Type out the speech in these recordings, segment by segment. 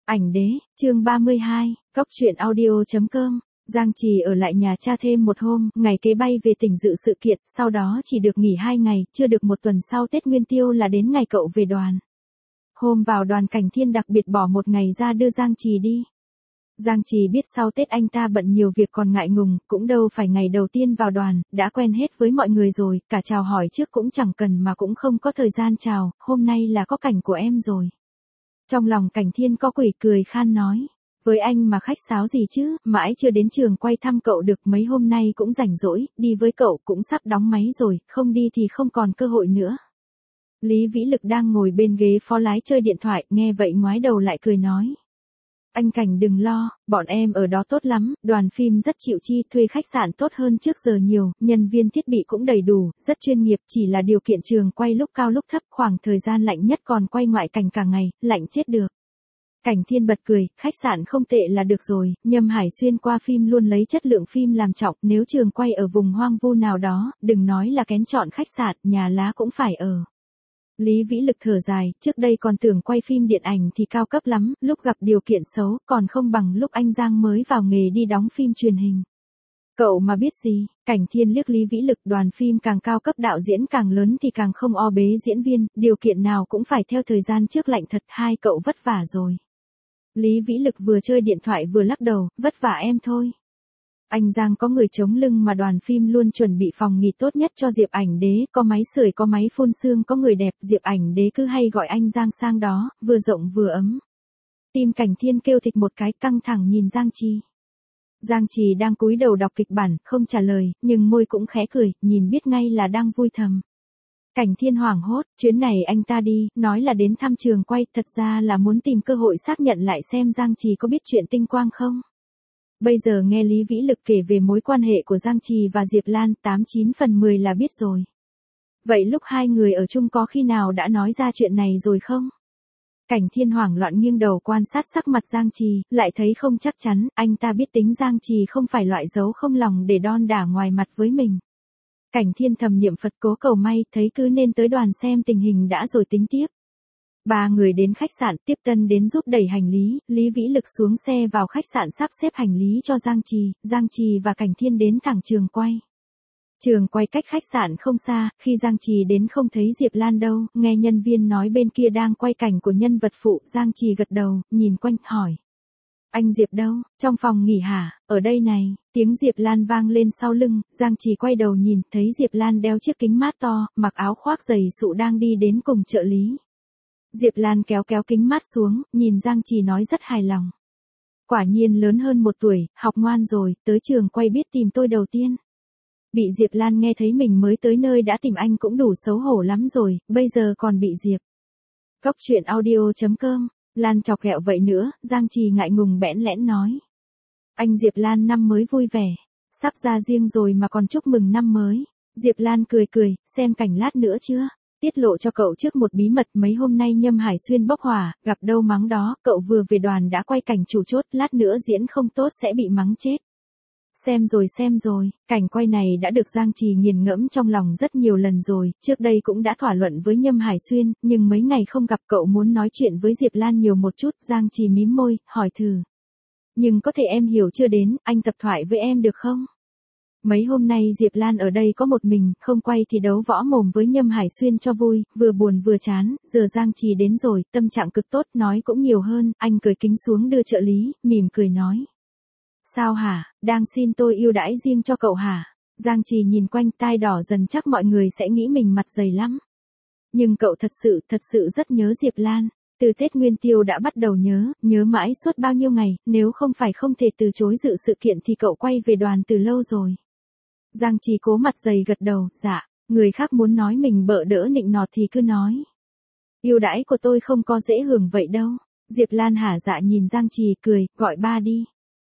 Ảnh đế, chương 32, Cóc truyện audio.com. Giang Trì ở lại nhà cha thêm một hôm, ngày kế bay về tỉnh dự sự kiện, sau đó chỉ được nghỉ 2 ngày, chưa được một tuần sau Tết Nguyên Tiêu là đến ngày cậu về đoàn. Hôm vào đoàn Cảnh Thiên đặc biệt bỏ một ngày ra đưa Giang Trì đi. Giang Trì biết sau Tết anh ta bận nhiều việc còn ngại ngùng, cũng đâu phải ngày đầu tiên vào đoàn, đã quen hết với mọi người rồi, cả chào hỏi trước cũng chẳng cần mà cũng không có thời gian chào, hôm nay là có cảnh của em rồi. Trong lòng Cảnh Thiên có quỷ cười khan nói, với anh mà khách sáo gì chứ, mãi chưa đến trường quay thăm cậu được, mấy hôm nay cũng rảnh rỗi, đi với cậu cũng sắp đóng máy rồi, không đi thì không còn cơ hội nữa. Lý Vĩ Lực đang ngồi bên ghế phó lái chơi điện thoại, nghe vậy ngoái đầu lại cười nói. Anh Cảnh đừng lo, bọn em ở đó tốt lắm, đoàn phim rất chịu chi, thuê khách sạn tốt hơn trước giờ nhiều, nhân viên thiết bị cũng đầy đủ, rất chuyên nghiệp, chỉ là điều kiện trường quay lúc cao lúc thấp, khoảng thời gian lạnh nhất còn quay ngoại cảnh cả ngày, lạnh chết được. Cảnh Thiên bật cười, khách sạn không tệ là được rồi, Nhâm Hải Xuyên qua phim luôn lấy chất lượng phim làm trọng, nếu trường quay ở vùng hoang vu nào đó, đừng nói là kén chọn khách sạn, nhà lá cũng phải ở. Lý Vĩ Lực thở dài, trước đây còn tưởng quay phim điện ảnh thì cao cấp lắm, lúc gặp điều kiện xấu, còn không bằng lúc anh Giang mới vào nghề đi đóng phim truyền hình. Cậu mà biết gì, Cảnh Thiên liếc Lý Vĩ Lực, đoàn phim càng cao cấp đạo diễn càng lớn thì càng không o bế diễn viên, điều kiện nào cũng phải theo thời gian trước lạnh thật, hai cậu vất vả rồi. Lý Vĩ Lực vừa chơi điện thoại vừa lắc đầu, vất vả em thôi. Anh Giang có người chống lưng mà đoàn phim luôn chuẩn bị phòng nghỉ tốt nhất cho Diệp Ảnh Đế, có máy sưởi có máy phun sương có người đẹp, Diệp Ảnh Đế cứ hay gọi anh Giang sang đó, vừa rộng vừa ấm. Tim Cảnh Thiên kêu thịch một cái, căng thẳng nhìn Giang Trì. Giang Trì đang cúi đầu đọc kịch bản, không trả lời, nhưng môi cũng khẽ cười, nhìn biết ngay là đang vui thầm. Cảnh Thiên hoảng hốt, chuyến này anh ta đi, nói là đến thăm trường quay, thật ra là muốn tìm cơ hội xác nhận lại xem Giang Trì có biết chuyện tinh quang không. Bây giờ nghe Lý Vĩ Lực kể về mối quan hệ của Giang Trì và Diệp Lan, 89 phần 10 là biết rồi. Vậy lúc hai người ở chung có khi nào đã nói ra chuyện này rồi không? Cảnh Thiên hoảng loạn nghiêng đầu quan sát sắc mặt Giang Trì, lại thấy không chắc chắn, anh ta biết tính Giang Trì không phải loại giấu không lòng để đon đả ngoài mặt với mình. Cảnh Thiên thầm niệm Phật cố cầu may, thấy cứ nên tới đoàn xem tình hình đã rồi tính tiếp. Ba người đến khách sạn, tiếp tân đến giúp đẩy hành lý, Lý Vĩ Lực xuống xe vào khách sạn sắp xếp hành lý cho Giang Trì và Cảnh Thiên đến thẳng trường quay. Trường quay cách khách sạn không xa, khi Giang Trì đến không thấy Diệp Lan đâu, nghe nhân viên nói bên kia đang quay cảnh của nhân vật phụ, Giang Trì gật đầu, nhìn quanh, hỏi. Anh Diệp đâu, trong phòng nghỉ hả, ở đây này, tiếng Diệp Lan vang lên sau lưng, Giang Trì quay đầu nhìn, thấy Diệp Lan đeo chiếc kính mát to, mặc áo khoác dày sụ đang đi đến cùng trợ lý. Diệp Lan kéo kính mát xuống, nhìn Giang Trì nói rất hài lòng. Quả nhiên lớn hơn 1 tuổi, học ngoan rồi, tới trường quay biết tìm tôi đầu tiên. Bị Diệp Lan nghe thấy mình mới tới nơi đã tìm anh cũng đủ xấu hổ lắm rồi, bây giờ còn bị Diệp. Cóc truyện audio.com, Lan chọc ghẹo vậy nữa, Giang Trì ngại ngùng bẽn lẽn nói. Anh Diệp Lan năm mới vui vẻ, sắp ra riêng rồi mà còn chúc mừng năm mới. Diệp Lan cười, xem cảnh lát nữa chưa? Tiết lộ cho cậu trước một bí mật, mấy hôm nay Nhâm Hải Xuyên bốc hỏa, gặp đâu mắng đó, cậu vừa về đoàn đã quay cảnh chủ chốt, lát nữa diễn không tốt sẽ bị mắng chết. Xem rồi, cảnh quay này đã được Giang Trì nghiền ngẫm trong lòng rất nhiều lần rồi, trước đây cũng đã thỏa luận với Nhâm Hải Xuyên, nhưng mấy ngày không gặp cậu muốn nói chuyện với Diệp Lan nhiều một chút, Giang Trì mím môi, hỏi thử. Nhưng có thể em hiểu chưa đến, anh tập thoại với em được không? Mấy hôm nay Diệp Lan ở đây có một mình, không quay thì đấu võ mồm với Nhâm Hải Xuyên cho vui, vừa buồn vừa chán, giờ Giang Trì đến rồi, tâm trạng cực tốt, nói cũng nhiều hơn, anh cởi kính xuống đưa trợ lý, mỉm cười nói. Sao hả, đang xin tôi ưu đãi riêng cho cậu hả? Giang Trì nhìn quanh, tai đỏ dần, chắc mọi người sẽ nghĩ mình mặt dày lắm. Nhưng cậu thật sự rất nhớ Diệp Lan. Từ Tết Nguyên Tiêu đã bắt đầu nhớ mãi suốt bao nhiêu ngày, nếu không phải không thể từ chối dự sự kiện thì cậu quay về đoàn từ lâu rồi. Giang Trì cố mặt dày gật đầu, dạ, người khác muốn nói mình bợ đỡ nịnh nọt thì cứ nói. Ưu đãi của tôi không có dễ hưởng vậy đâu. Diệp Lan hả dạ nhìn Giang Trì cười, gọi ba đi.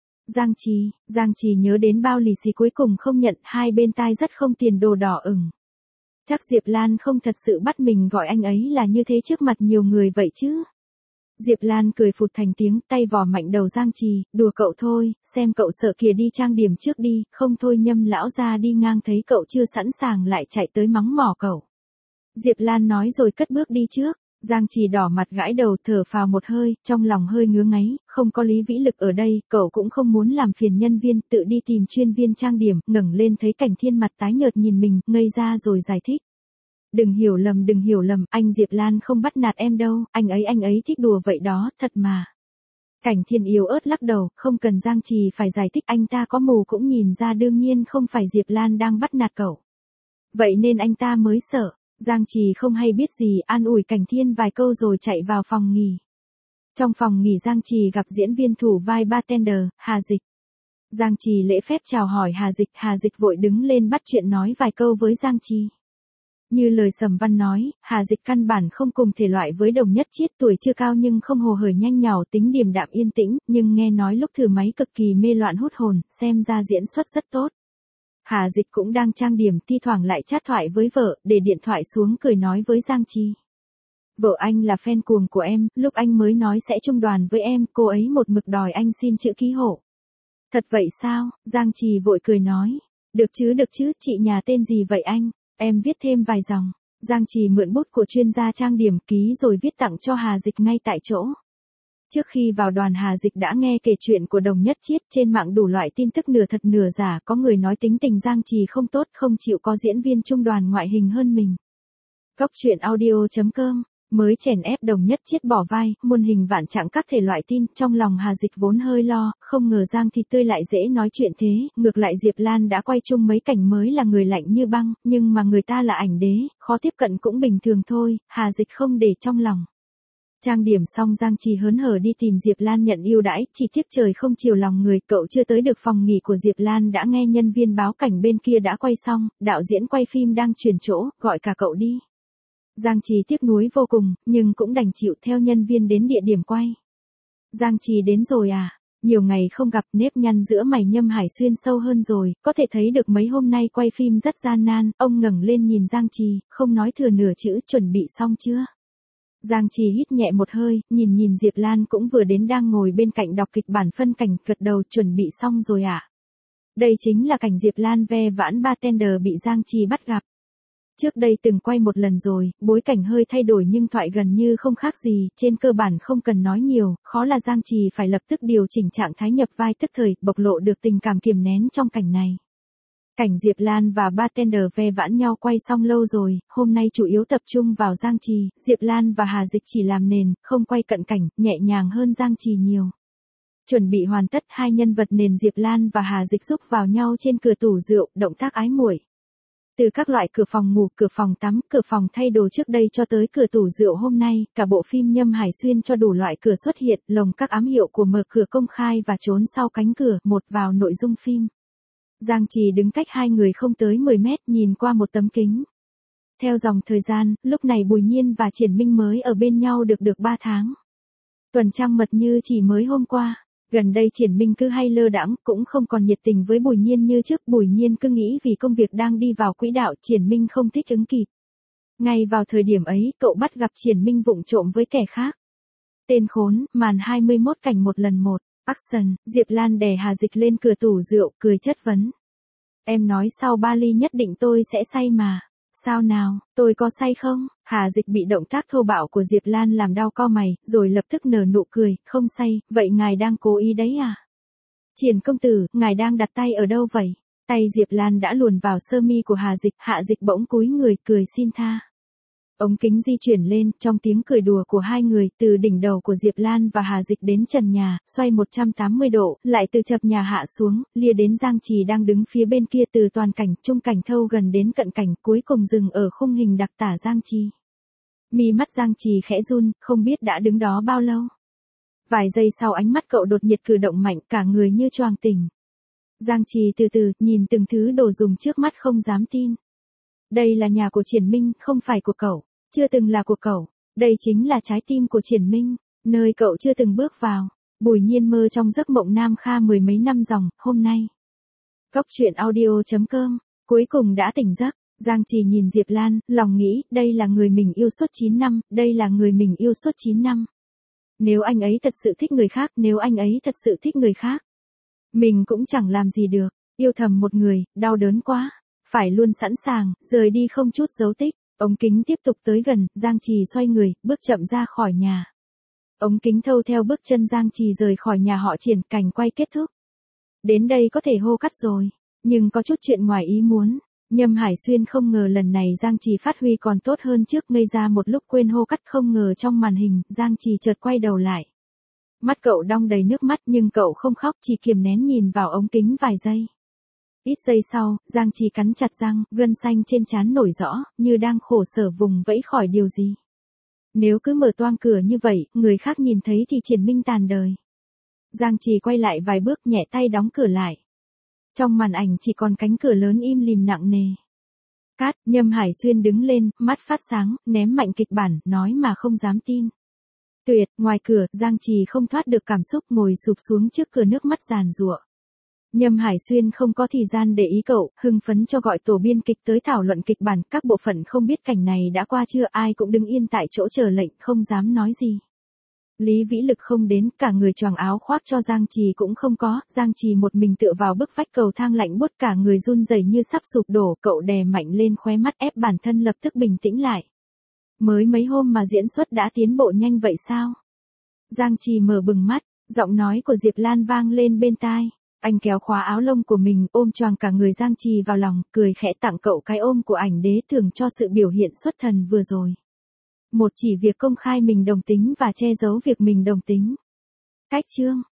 Giang Trì nhớ đến bao lì xì cuối cùng không nhận, hai bên tai rất không tiền đồ đỏ ửng. Chắc Diệp Lan không thật sự bắt mình gọi anh ấy là như thế trước mặt nhiều người vậy chứ. Diệp Lan cười phụt thành tiếng, tay vò mạnh đầu Giang Trì, đùa cậu thôi, xem cậu sợ kìa, đi trang điểm trước đi, không thôi Nhâm lão gia đi ngang thấy cậu chưa sẵn sàng lại chạy tới mắng mỏ cậu. Diệp Lan nói rồi cất bước đi trước. Giang Trì đỏ mặt gãi đầu thở phào một hơi, trong lòng hơi ngứa ngáy, không có Lý Vĩ Lực ở đây, cậu cũng không muốn làm phiền nhân viên, tự đi tìm chuyên viên trang điểm, ngẩng lên thấy Cảnh Thiên mặt tái nhợt nhìn mình, ngây ra rồi giải thích. Đừng hiểu lầm, anh Diệp Lan không bắt nạt em đâu, anh ấy thích đùa vậy đó, thật mà. Cảnh Thiên yếu ớt lắc đầu, không cần Giang Trì phải giải thích, anh ta có mù cũng nhìn ra đương nhiên không phải Diệp Lan đang bắt nạt cậu. Vậy nên anh ta mới sợ. Giang Trì không hay biết gì, an ủi Cảnh Thiên vài câu rồi chạy vào phòng nghỉ. Trong phòng nghỉ Giang Trì gặp diễn viên thủ vai bartender, Hà Dịch. Giang Trì lễ phép chào hỏi Hà Dịch vội đứng lên bắt chuyện nói vài câu với Giang Trì. Như lời Sầm Văn nói, Hà Dịch căn bản không cùng thể loại với Đồng Nhất Chiết, tuổi chưa cao nhưng không hồ hởi nhanh nhảu, tính điềm đạm yên tĩnh, nhưng nghe nói lúc thử máy cực kỳ mê loạn hút hồn, xem ra diễn xuất rất tốt. Hà Dịch cũng đang trang điểm, thi thoảng lại chat thoại với vợ, để điện thoại xuống cười nói với Giang Trì. Vợ anh là fan cuồng của em, lúc anh mới nói sẽ chung đoàn với em, cô ấy một mực đòi anh xin chữ ký hộ. Thật vậy sao? Giang Trì vội cười nói. Được chứ, chị nhà tên gì vậy anh? Em viết thêm vài dòng. Giang Trì mượn bút của chuyên gia trang điểm ký rồi viết tặng cho Hà Dịch ngay tại chỗ. Trước khi vào đoàn Hà Dịch đã nghe kể chuyện của Đồng Nhất Chiết, trên mạng đủ loại tin tức nửa thật nửa giả, có người nói tính tình Giang Trì không tốt, không chịu có diễn viên trung đoàn ngoại hình hơn mình. Góc truyện audio.com, mới chèn ép Đồng Nhất Chiết bỏ vai, muôn hình vạn trạng các thể loại tin, trong lòng Hà Dịch vốn hơi lo, không ngờ Giang Thị Tươi lại dễ nói chuyện thế, ngược lại Diệp Lan đã quay chung mấy cảnh mới là người lạnh như băng, nhưng mà người ta là ảnh đế, khó tiếp cận cũng bình thường thôi, Hà Dịch không để trong lòng. Trang điểm xong Giang Trì hớn hở đi tìm Diệp Lan nhận ưu đãi, chỉ tiếc trời không chiều lòng người, cậu chưa tới được phòng nghỉ của Diệp Lan đã nghe nhân viên báo cảnh bên kia đã quay xong, đạo diễn quay phim đang chuyển chỗ, gọi cả cậu đi. Giang Trì tiếc nuối vô cùng, nhưng cũng đành chịu theo nhân viên đến địa điểm quay. Giang Trì đến rồi à? Nhiều ngày không gặp, nếp nhăn giữa mày Nhâm Hải Xuyên sâu hơn rồi, có thể thấy được mấy hôm nay quay phim rất gian nan, ông ngẩng lên nhìn Giang Trì, không nói thừa nửa chữ, chuẩn bị xong chưa? Giang Trì hít nhẹ một hơi, nhìn Diệp Lan cũng vừa đến đang ngồi bên cạnh đọc kịch bản phân cảnh, gật đầu, chuẩn bị xong rồi ạ. Đây chính là cảnh Diệp Lan ve vãn bartender bị Giang Trì bắt gặp. Trước đây từng quay một lần rồi, bối cảnh hơi thay đổi nhưng thoại gần như không khác gì, trên cơ bản không cần nói nhiều, khó là Giang Trì phải lập tức điều chỉnh trạng thái nhập vai tức thời, bộc lộ được tình cảm kiềm nén trong cảnh này. Cảnh Diệp Lan và bartender ve vãn nhau quay xong lâu rồi, hôm nay chủ yếu tập trung vào Giang Trì, Diệp Lan và Hà Dịch chỉ làm nền, không quay cận cảnh, nhẹ nhàng hơn Giang Trì nhiều. Chuẩn bị hoàn tất, hai nhân vật nền Diệp Lan và Hà Dịch giúp vào nhau trên cửa tủ rượu, động tác ái muội. Từ các loại cửa phòng ngủ, cửa phòng tắm, cửa phòng thay đồ trước đây cho tới cửa tủ rượu hôm nay, cả bộ phim Nhâm Hải Xuyên cho đủ loại cửa xuất hiện, lồng các ám hiệu của mở cửa công khai và trốn sau cánh cửa, một vào nội dung phim. Giang Trì đứng cách hai người không tới 10 mét, nhìn qua một tấm kính. Theo dòng thời gian, lúc này Bùi Nhiên và Triển Minh mới ở bên nhau được 3 tháng. Tuần trăng mật như chỉ mới hôm qua. Gần đây Triển Minh cứ hay lơ đãng, cũng không còn nhiệt tình với Bùi Nhiên như trước. Bùi Nhiên cứ nghĩ vì công việc đang đi vào quỹ đạo, Triển Minh không thích ứng kịp. Ngay vào thời điểm ấy, cậu bắt gặp Triển Minh vụng trộm với kẻ khác. Tên khốn, màn 21 cảnh một lần một. Action, Diệp Lan đè Hà Dịch lên cửa tủ rượu, cười chất vấn. Em nói sau 3 ly nhất định tôi sẽ say mà. Sao nào, tôi có say không? Hà Dịch bị động tác thô bạo của Diệp Lan làm đau cau mày, rồi lập tức nở nụ cười, không say, vậy ngài đang cố ý đấy à? Triển công tử, ngài đang đặt tay ở đâu vậy? Tay Diệp Lan đã luồn vào sơ mi của Hà Dịch, Hạ Dịch bỗng cúi người, cười xin tha. Ống kính di chuyển lên, trong tiếng cười đùa của hai người, từ đỉnh đầu của Diệp Lan và Hà Dịch đến trần nhà, xoay 180 độ, lại từ chập nhà hạ xuống, lia đến Giang Trì đang đứng phía bên kia, từ toàn cảnh, trung cảnh thâu gần đến cận cảnh, cuối cùng dừng ở khung hình đặc tả Giang Trì. Mi mắt Giang Trì khẽ run, không biết đã đứng đó bao lâu. Vài giây sau ánh mắt cậu đột nhiệt cử động mạnh, cả người như choàng tỉnh. Giang Trì từ từ, nhìn từng thứ đồ dùng trước mắt không dám tin. Đây là nhà của Triển Minh, không phải của cậu. Chưa từng là của cậu, đây chính là trái tim của Triển Minh, nơi cậu chưa từng bước vào. Bùi Nhiên mơ trong giấc mộng nam kha mười mấy năm dòng, hôm nay. Góc truyện audio.com, cuối cùng đã tỉnh giấc. Giang Trì nhìn Diệp Lan, lòng nghĩ, đây là người mình yêu suốt 9 năm, đây là người mình yêu suốt 9 năm. Nếu anh ấy thật sự thích người khác, nếu anh ấy thật sự thích người khác, mình cũng chẳng làm gì được. Yêu thầm một người, đau đớn quá, phải luôn sẵn sàng, rời đi không chút dấu tích. Ống kính tiếp tục tới gần, Giang Trì xoay người, bước chậm ra khỏi nhà. Ống kính thâu theo bước chân Giang Trì rời khỏi nhà họ Triển, cảnh quay kết thúc. Đến đây có thể hô cắt rồi, nhưng có chút chuyện ngoài ý muốn. Nhâm Hải Xuyên không ngờ lần này Giang Trì phát huy còn tốt hơn trước, ngây ra một lúc quên hô cắt, không ngờ trong màn hình, Giang Trì chợt quay đầu lại. Mắt cậu đong đầy nước mắt nhưng cậu không khóc, chỉ kiềm nén nhìn vào ống kính vài giây. Ít giây sau, Giang Trì cắn chặt răng, gân xanh trên trán nổi rõ, như đang khổ sở vùng vẫy khỏi điều gì. Nếu cứ mở toang cửa như vậy, người khác nhìn thấy thì Triển Minh tàn đời. Giang Trì quay lại vài bước, nhẹ tay đóng cửa lại. Trong màn ảnh chỉ còn cánh cửa lớn im lìm nặng nề. Cát, Nhâm Hải Xuyên đứng lên, mắt phát sáng, ném mạnh kịch bản, nói mà không dám tin. Tuyệt, ngoài cửa, Giang Trì không thoát được cảm xúc, ngồi sụp xuống trước cửa, nước mắt giàn giụa. Nhâm Hải Xuyên không có thời gian để ý cậu, hưng phấn cho gọi tổ biên kịch tới thảo luận kịch bản, các bộ phận không biết cảnh này đã qua chưa, ai cũng đứng yên tại chỗ chờ lệnh, không dám nói gì. Lý Vĩ Lực không đến, cả người choàng áo khoác cho Giang Trì cũng không có, Giang Trì một mình tựa vào bức vách cầu thang lạnh buốt, cả người run rẩy như sắp sụp đổ, cậu đè mạnh lên khóe mắt ép bản thân lập tức bình tĩnh lại. Mới mấy hôm mà diễn xuất đã tiến bộ nhanh vậy sao? Giang Trì mở bừng mắt, giọng nói của Diệp Lan vang lên bên tai. Anh kéo khóa áo lông của mình, ôm choàng cả người Giang Trì vào lòng, cười khẽ tặng cậu cái ôm của ảnh đế thưởng cho sự biểu hiện xuất thần vừa rồi. Một chỉ việc công khai mình đồng tính và che giấu việc mình đồng tính. Cách chương